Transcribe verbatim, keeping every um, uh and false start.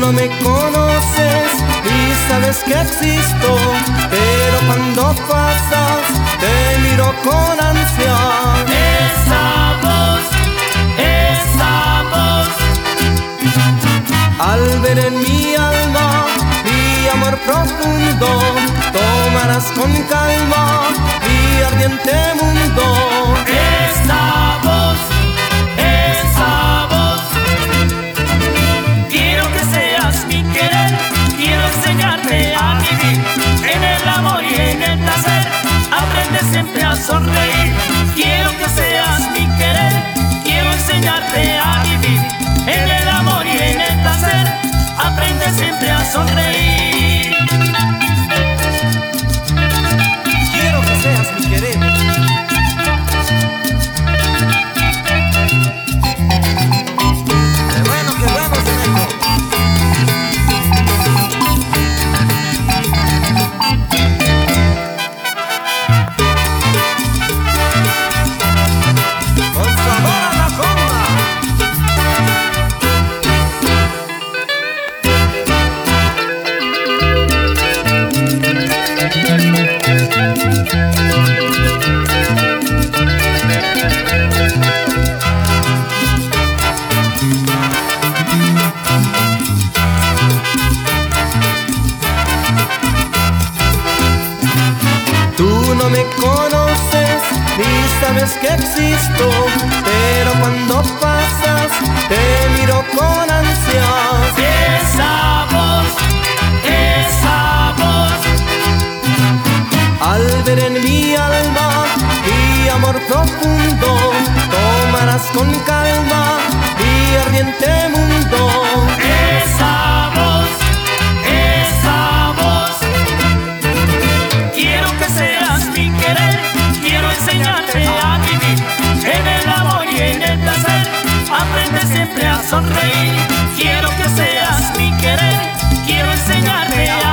no me conoces y sabes que existo, pero cuando pasas te miro con ansia. Esa voz, esa voz, al ver en mi alma mi amor profundo, tomarás con calma mi ardiente mundo. esa voz, esa voz. Quiero que seas mi querer, quiero enseñarte a vivir en el amor y en el placer. Aprende siempre a sonreír. Quiero que seas mi querer, quiero enseñarte a vivir en el amor y en el placer. Aprende siempre a sonreír. Quiero que seas mi querer. Qué bueno, qué bueno, Seneco. Con sabor a la comba. Tú no me conoces ni sabes que existo, pero cuando pasas te miro con ansias. Esa voz, esa voz, Al ver en mi alma mi amor profundo, tomarás con calma mi ardiente mundo. esa voz, esa voz. Quiero que seas mi querer, quiero enseñarte a vivir en el amor y en el placer. Aprende siempre a sonreír. Quiero que seas mi querer, quiero enseñarte a